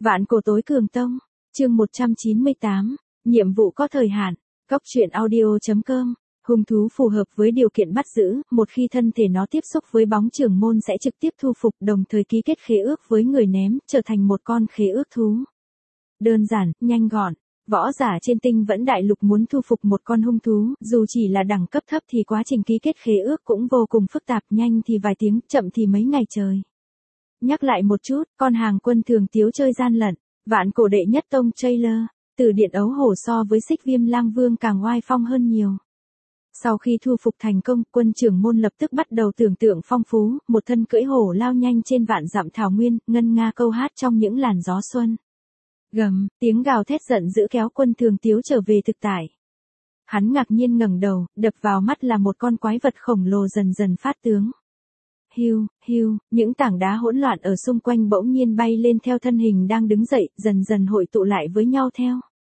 Vạn cổ tối cường tông, chương 198, nhiệm vụ có thời hạn, Cóc truyện audio.com, hung thú phù hợp với điều kiện bắt giữ, một khi thân thể nó tiếp xúc với bóng trưởng môn sẽ trực tiếp thu phục đồng thời ký kết khế ước với người ném, trở thành một con khế ước thú. Đơn giản, nhanh gọn, võ giả trên tinh vẫn đại lục muốn thu phục một con hung thú, dù chỉ là đẳng cấp thấp thì quá trình ký kết khế ước cũng vô cùng phức tạp, nhanh thì vài tiếng, chậm thì mấy ngày trời. Nhắc lại một chút, con hàng quân thường tiếu chơi gian lận, vạn cổ đệ nhất tông trailer, từ điện ấu hổ so với Xích Viêm Lang Vương càng oai phong hơn nhiều. Sau khi thu phục thành công, quân trưởng môn lập tức bắt đầu tưởng tượng phong phú, một thân cưỡi hổ lao nhanh trên vạn dặm thảo nguyên, ngân nga câu hát trong những làn gió xuân. Gầm, tiếng gào thét giận dữ kéo quân thường tiếu trở về thực tại. Hắn ngạc nhiên ngẩng đầu, đập vào mắt là một con quái vật khổng lồ dần dần phát tướng. Hiu, hiu, những tảng đá hỗn loạn ở xung quanh bỗng nhiên bay lên theo thân hình đang đứng dậy, dần dần hội tụ lại với nhau theo.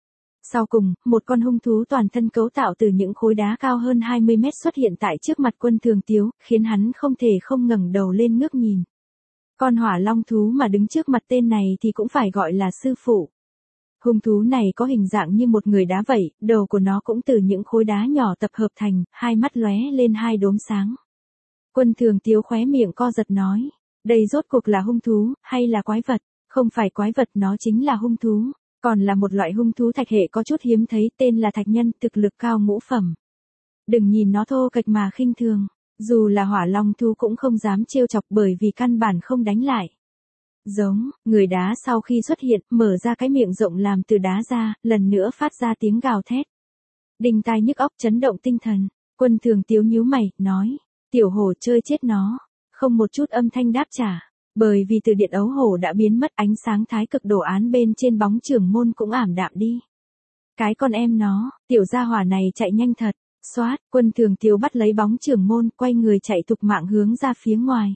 Sau cùng, một con hung thú toàn thân cấu tạo từ những khối đá cao hơn 20 mét xuất hiện tại trước mặt quân thường tiếu, khiến hắn không thể không ngẩng đầu lên ngước nhìn. Con hỏa long thú mà đứng trước mặt tên này thì cũng phải gọi là sư phụ. Hung thú này có hình dạng như một người đá vậy, đầu của nó cũng từ những khối đá nhỏ tập hợp thành, hai mắt lóe lên hai đốm sáng. Quân thường tiếu khóe miệng co giật nói, đây rốt cuộc là hung thú, hay là quái vật? Không phải quái vật, nó chính là hung thú, còn là một loại hung thú thạch hệ có chút hiếm thấy, tên là thạch nhân, thực lực cao ngũ phẩm. Đừng nhìn nó thô kệch mà khinh thường, dù là hỏa long thú cũng không dám trêu chọc bởi vì căn bản không đánh lại. Giống, người đá sau khi xuất hiện, mở ra cái miệng rộng làm từ đá ra, lần nữa phát ra tiếng gào thét. Đinh tai nhức óc, chấn động tinh thần, quân thường tiếu nhíu mày, nói. Tiểu hổ chơi chết nó, không một chút âm thanh đáp trả, bởi vì từ điện ấu hổ đã biến mất, ánh sáng thái cực đồ án bên trên bóng trưởng môn cũng ảm đạm đi. Cái con em nó, tiểu gia hỏa này chạy nhanh thật, xoát, quân thường tiếu bắt lấy bóng trưởng môn, quay người chạy thục mạng hướng ra phía ngoài.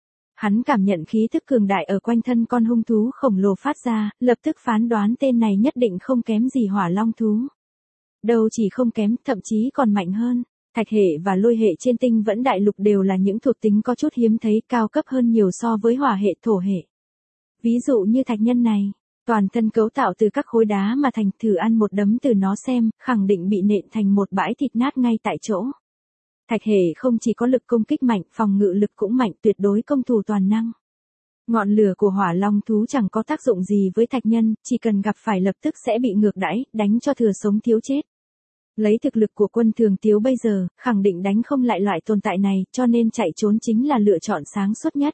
Hắn cảm nhận khí thức cường đại ở quanh thân con hung thú khổng lồ phát ra, lập tức phán đoán tên này nhất định không kém gì hỏa long thú. Đâu chỉ không kém, thậm chí còn mạnh hơn. Thạch hệ và lôi hệ trên tinh vẫn đại lục đều là những thuộc tính có chút hiếm thấy, cao cấp hơn nhiều so với hỏa hệ thổ hệ. Ví dụ như thạch nhân này, toàn thân cấu tạo từ các khối đá mà thành, thử ăn một đấm từ nó xem, khẳng định bị nện thành một bãi thịt nát ngay tại chỗ. Thạch hệ không chỉ có lực công kích mạnh, phòng ngự lực cũng mạnh, tuyệt đối công thủ toàn năng. Ngọn lửa của hỏa long thú chẳng có tác dụng gì với thạch nhân, chỉ cần gặp phải lập tức sẽ bị ngược đãi, đánh cho thừa sống thiếu chết. Lấy thực lực của quân thường tiếu bây giờ, khẳng định đánh không lại loại tồn tại này, cho nên chạy trốn chính là lựa chọn sáng suốt nhất.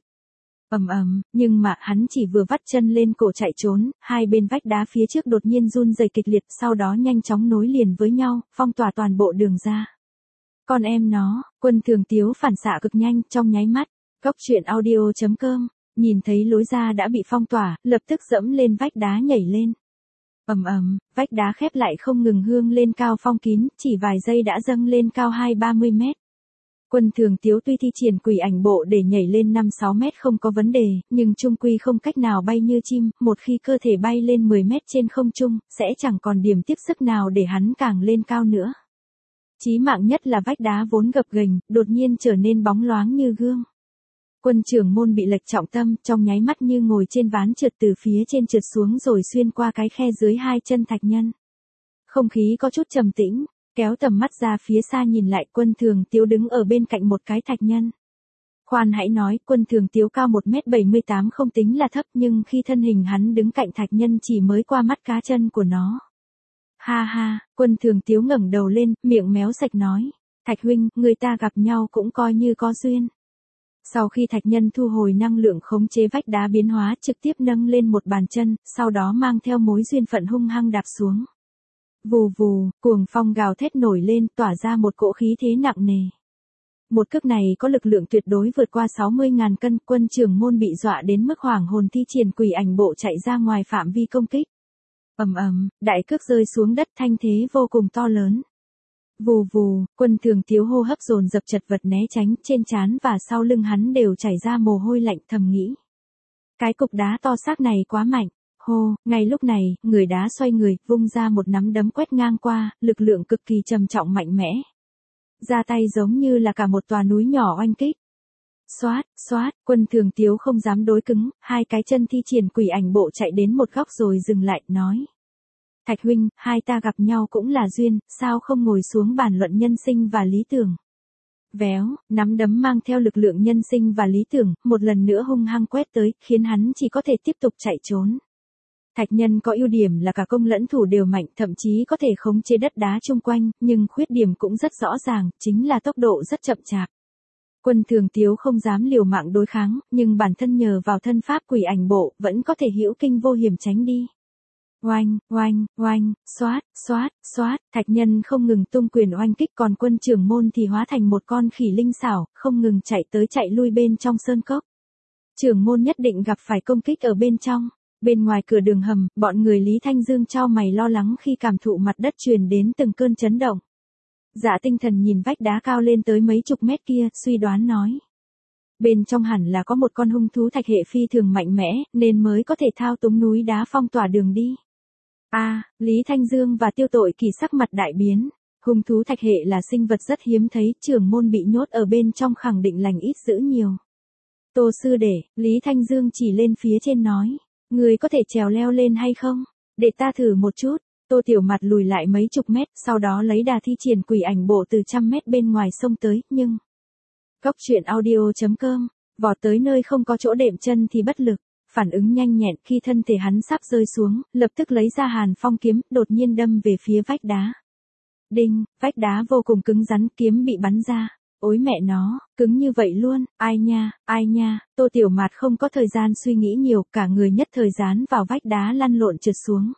Nhưng mà hắn chỉ vừa vắt chân lên cổ chạy trốn, hai bên vách đá phía trước đột nhiên run rẩy kịch liệt, sau đó nhanh chóng nối liền với nhau, phong tỏa toàn bộ đường ra. Con em nó, quân thường tiếu phản xạ cực nhanh, trong nháy mắt, Cóc truyện audio.com, nhìn thấy lối ra đã bị phong tỏa, lập tức dẫm lên vách đá nhảy lên. Vách đá khép lại không ngừng hương lên cao phong kín, chỉ vài giây đã dâng lên cao 20-30 mét. Quân thường tiếu tuy thi triển quỷ ảnh bộ để nhảy lên 5-6 mét không có vấn đề, nhưng chung quy không cách nào bay như chim, một khi cơ thể bay lên 10 mét trên không trung, sẽ chẳng còn điểm tiếp sức nào để hắn càng lên cao nữa. Chí mạng nhất là vách đá vốn gập ghềnh, đột nhiên trở nên bóng loáng như gương. Quân trưởng môn bị lệch trọng tâm, trong nháy mắt như ngồi trên ván trượt từ phía trên trượt xuống rồi xuyên qua cái khe dưới hai chân thạch nhân. Không khí có chút trầm tĩnh, kéo tầm mắt ra phía xa nhìn lại, quân thường tiếu đứng ở bên cạnh một cái thạch nhân. Khoan hãy nói, quân thường tiếu cao 1m78 không tính là thấp, nhưng khi thân hình hắn đứng cạnh thạch nhân chỉ mới qua mắt cá chân của nó. Ha ha, quân thường tiếu ngẩng đầu lên, miệng méo sạch nói, Thạch huynh, người ta gặp nhau cũng coi như có duyên. Sau khi thạch nhân thu hồi năng lượng khống chế vách đá biến hóa, trực tiếp nâng lên một bàn chân, sau đó mang theo mối duyên phận hung hăng đạp xuống. Vù vù, cuồng phong gào thét nổi lên, tỏa ra một cỗ khí thế nặng nề. Một cước này có lực lượng tuyệt đối vượt qua 60.000 cân, quân trưởng môn bị dọa đến mức hoảng hồn, thi triển quỷ ảnh bộ chạy ra ngoài phạm vi công kích. Đại cước rơi xuống đất, thanh thế vô cùng to lớn. Vù vù, quân thường tiếu hô hấp dồn dập, chật vật né tránh, trên trán và sau lưng hắn đều chảy ra mồ hôi lạnh, thầm nghĩ. Cái cục đá to xác này quá mạnh. Hô, ngay lúc này, người đá xoay người, vung ra một nắm đấm quét ngang qua, lực lượng cực kỳ trầm trọng mạnh mẽ. Ra tay giống như là cả một tòa núi nhỏ oanh kích. Xoát, Quân Thường Tiếu không dám đối cứng, hai cái chân thi triển quỷ ảnh bộ chạy đến một góc rồi dừng lại, nói. Thạch huynh, hai ta gặp nhau cũng là duyên, sao không ngồi xuống bàn luận nhân sinh và lý tưởng. Véo, nắm đấm mang theo lực lượng nhân sinh và lý tưởng, một lần nữa hung hăng quét tới, khiến hắn chỉ có thể tiếp tục chạy trốn. Thạch Nhân có ưu điểm là cả công lẫn thủ đều mạnh, thậm chí có thể khống chế đất đá chung quanh, nhưng khuyết điểm cũng rất rõ ràng, chính là tốc độ rất chậm chạp. Quân Thường Tiếu không dám liều mạng đối kháng, nhưng bản thân nhờ vào thân pháp quỷ ảnh bộ, vẫn có thể hữu kinh vô hiểm tránh đi. Oanh, xoát, Thạch Nhân không ngừng tung quyền oanh kích, còn Quân Trưởng Môn thì hóa thành một con khỉ linh xảo, không ngừng chạy tới chạy lui bên trong sơn cốc. Trưởng Môn nhất định gặp phải công kích ở bên trong. Bên ngoài cửa đường hầm, bọn người Lý Thanh Dương chau mày lo lắng khi cảm thụ mặt đất truyền đến từng cơn chấn động. Dạ Tinh Thần nhìn vách đá cao lên tới mấy chục mét kia, suy đoán nói. Bên trong hẳn là có một con hung thú thạch hệ phi thường mạnh mẽ, nên mới có thể thao túng núi đá phong tỏa đường đi. Lý Thanh Dương và Tiêu Tội Kỳ sắc mặt đại biến. Hung thú thạch hệ là sinh vật rất hiếm thấy, trưởng môn bị nhốt ở bên trong khẳng định lành ít dữ nhiều. Tô sư đệ, Lý Thanh Dương chỉ lên phía trên nói. Người có thể trèo leo lên hay không? Để ta thử một chút. Tô Tiểu Mặt lùi lại mấy chục mét, sau đó lấy đà thi triển quỷ ảnh bộ từ 100 mét bên ngoài sông tới, nhưng... Góc truyện audio.com, vọt tới nơi không có chỗ đệm chân thì bất lực, phản ứng nhanh nhẹn khi thân thể hắn sắp rơi xuống, lập tức lấy ra Hàn Phong kiếm, đột nhiên đâm về phía vách đá. Đinh, vách đá vô cùng cứng rắn, kiếm bị bắn ra. Ôi mẹ nó, cứng như vậy luôn, ai nha, Tô Tiểu Mạt không có thời gian suy nghĩ nhiều, cả người nhất thời dán vào vách đá lăn lộn trượt xuống.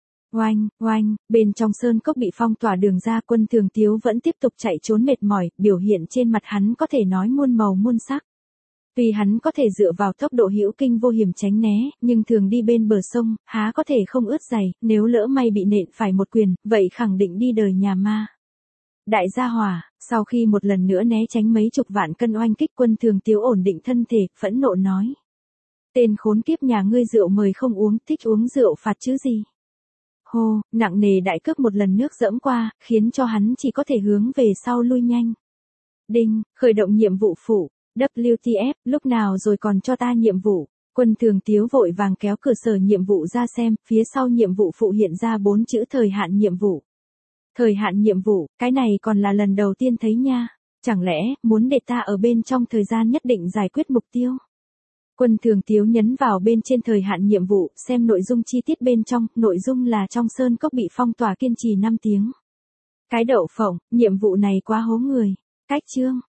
Oanh, bên trong sơn cốc bị phong tỏa đường ra, Quân Thường Tiếu vẫn tiếp tục chạy trốn mệt mỏi, biểu hiện trên mặt hắn có thể nói muôn màu muôn sắc. Tuy hắn có thể dựa vào tốc độ hữu kinh vô hiểm tránh né, nhưng thường đi bên bờ sông, há có thể không ướt giày, nếu lỡ may bị nện phải một quyền, vậy khẳng định đi đời nhà ma. Đại gia hỏa, sau khi một lần nữa né tránh mấy chục vạn cân oanh kích, Quân Thường Tiếu ổn định thân thể, phẫn nộ nói. Tên khốn kiếp nhà ngươi rượu mời không uống, thích uống rượu phạt chứ gì. Hô, nặng nề đại cước một lần nước dẫm qua, khiến cho hắn chỉ có thể hướng về sau lui nhanh. Đinh, khởi động nhiệm vụ phụ, WTF, lúc nào rồi còn cho ta nhiệm vụ. Quân Thường Tiếu vội vàng kéo cửa sở nhiệm vụ ra xem, phía sau nhiệm vụ phụ hiện ra 4 chữ thời hạn nhiệm vụ. Thời hạn nhiệm vụ, cái này còn là lần đầu tiên thấy nha. Chẳng lẽ, muốn để ta ở bên trong thời gian nhất định giải quyết mục tiêu? Quân Thường Tiếu nhấn vào bên trên thời hạn nhiệm vụ, xem nội dung chi tiết bên trong, nội dung là trong sơn cốc bị phong tỏa kiên trì 5 tiếng. Cái đậu phộng, nhiệm vụ này quá hố người. Cách chương.